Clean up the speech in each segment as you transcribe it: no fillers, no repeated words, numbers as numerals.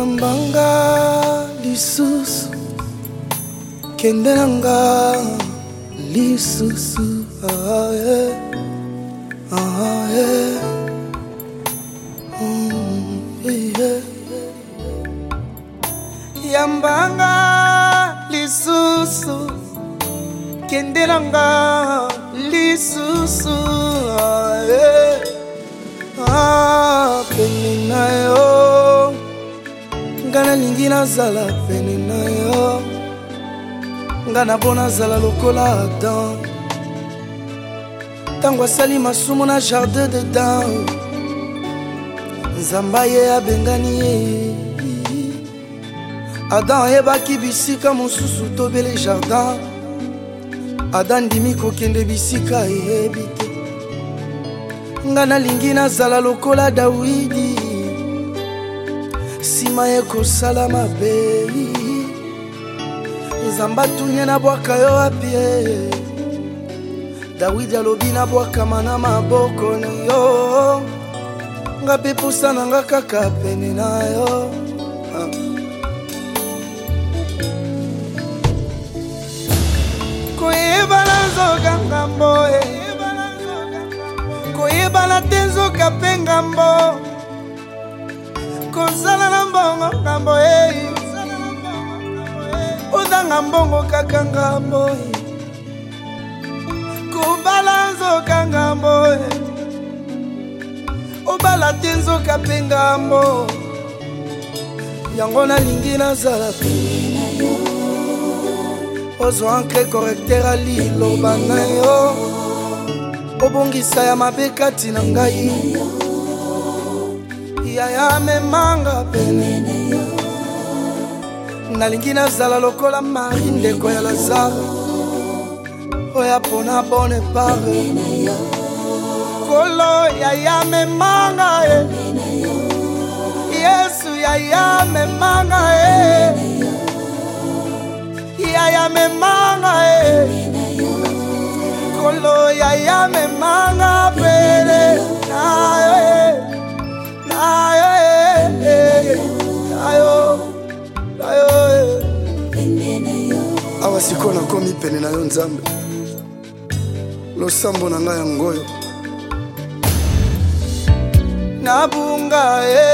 Yambanga lisusu kendenanga lisusu Yambanga lisusu kendenanga lisusu pene na yo ngana lingi nazala pene na yo ngana bona zala lokola Adam tango asali masumu na jardin dedans nzamba ye abengani ye Adam ayebaki bisika mosusu tobele jardin Adam ndimi kokende bisika eyebi te nga nalingi nazala lokola Dawidi sima ye kosala mabe nzamba tunye nabwaka yo apie Dawidi alobi nabwakama na maboko na yo nga mpe posa na nga kaka pene na yo koyebana nzoka ngambo koyebana te nzoka mpe ngambo kozala na mbongo ngambo ozanga mbongo kaka ngambo kobala nzoka ngambo obala te nzoka mpe ngambo yango nalingi nazala pene na yo ozwa ankre correcteur aliloba na yo obongisa ya mabe kati na ngai yaya memanga pene nalingi nazala lokola Marie ndeko ya Lazare oya pona bone pare kolo yaya memanga Yesu yaya memanga yaya memanga kolo yaya memanga pele awa siko nakomi pene na yo Nzambe losambo na ngai ya ngoyo nabunga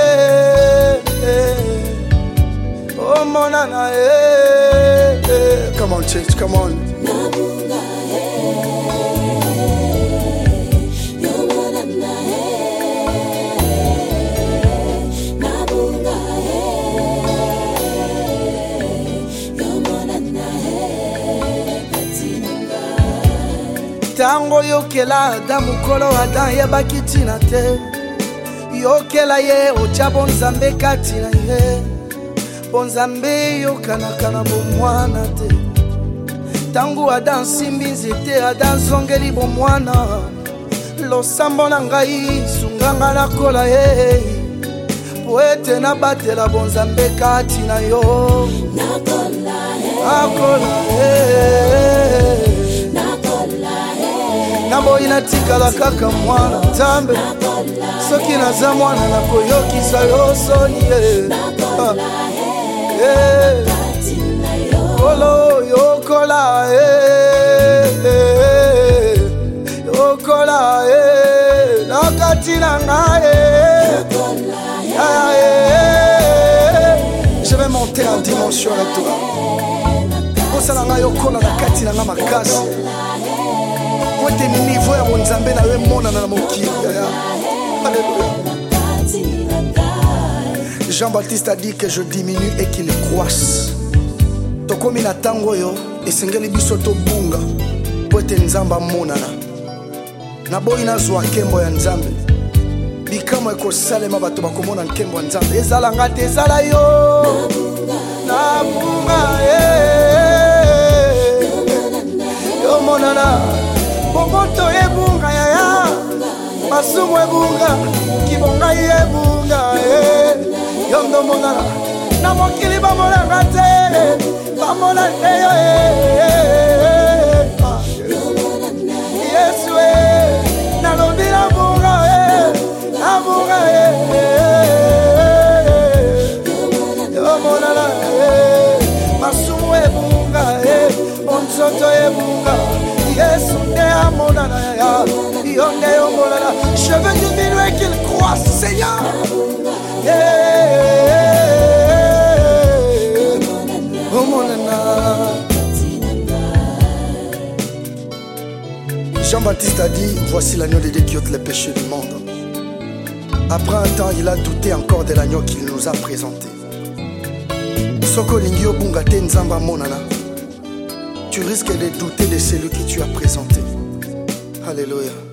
omonana come on church, come on nabunga tango yokela Adam mukolo Adam yebaki tina te yokela ye otya bonzambe kati na ye bonzambe yokanaka na bomwana te tango Adam simbi nzete Adam zongeli bomwana losambo na ngai sunganga nakola ye po ete nabatela bonzambe kati na yo nakola ye naboyi natikala kaka mwana Nzambe soki naza mwana nakoyokisa yo soni kolo yokola yokola nakati na ngai je vais monter en dimension avec toi kosala ngai yokola nakati na ngai makasi Poete niveau ya monzambe na we monana na mokili. Alléluia. Jean-Baptiste a dit que je diminue et qu'il croisse. Tokomi na tango yo esengeli biso to bunga. Poete nzamba monana. Na boyi na zwa kembo ya Nzambe. Bikamo eko salema bato bakomona nkembo ya Nzambe. Ezala ngate ezala yo. Na bunga yo monana. Bomoto ebunga yaya masumu ebunga kibonga ebunga yondo monana na mokili bamona ngate bamona teyo Yesu na lobila bunga abunga Je veux diminuer qu'il croisse, Seigneur. Oh mon nana. Jean-Baptiste a dit, voici l'agneau de Dieu qui ôte les péchés du monde. Après un temps, il a douté encore de l'agneau qu'il nous a présenté. Soko lingio bungate nzamba monana. Tu risques de douter de celui que tu as présenté. Alléluia.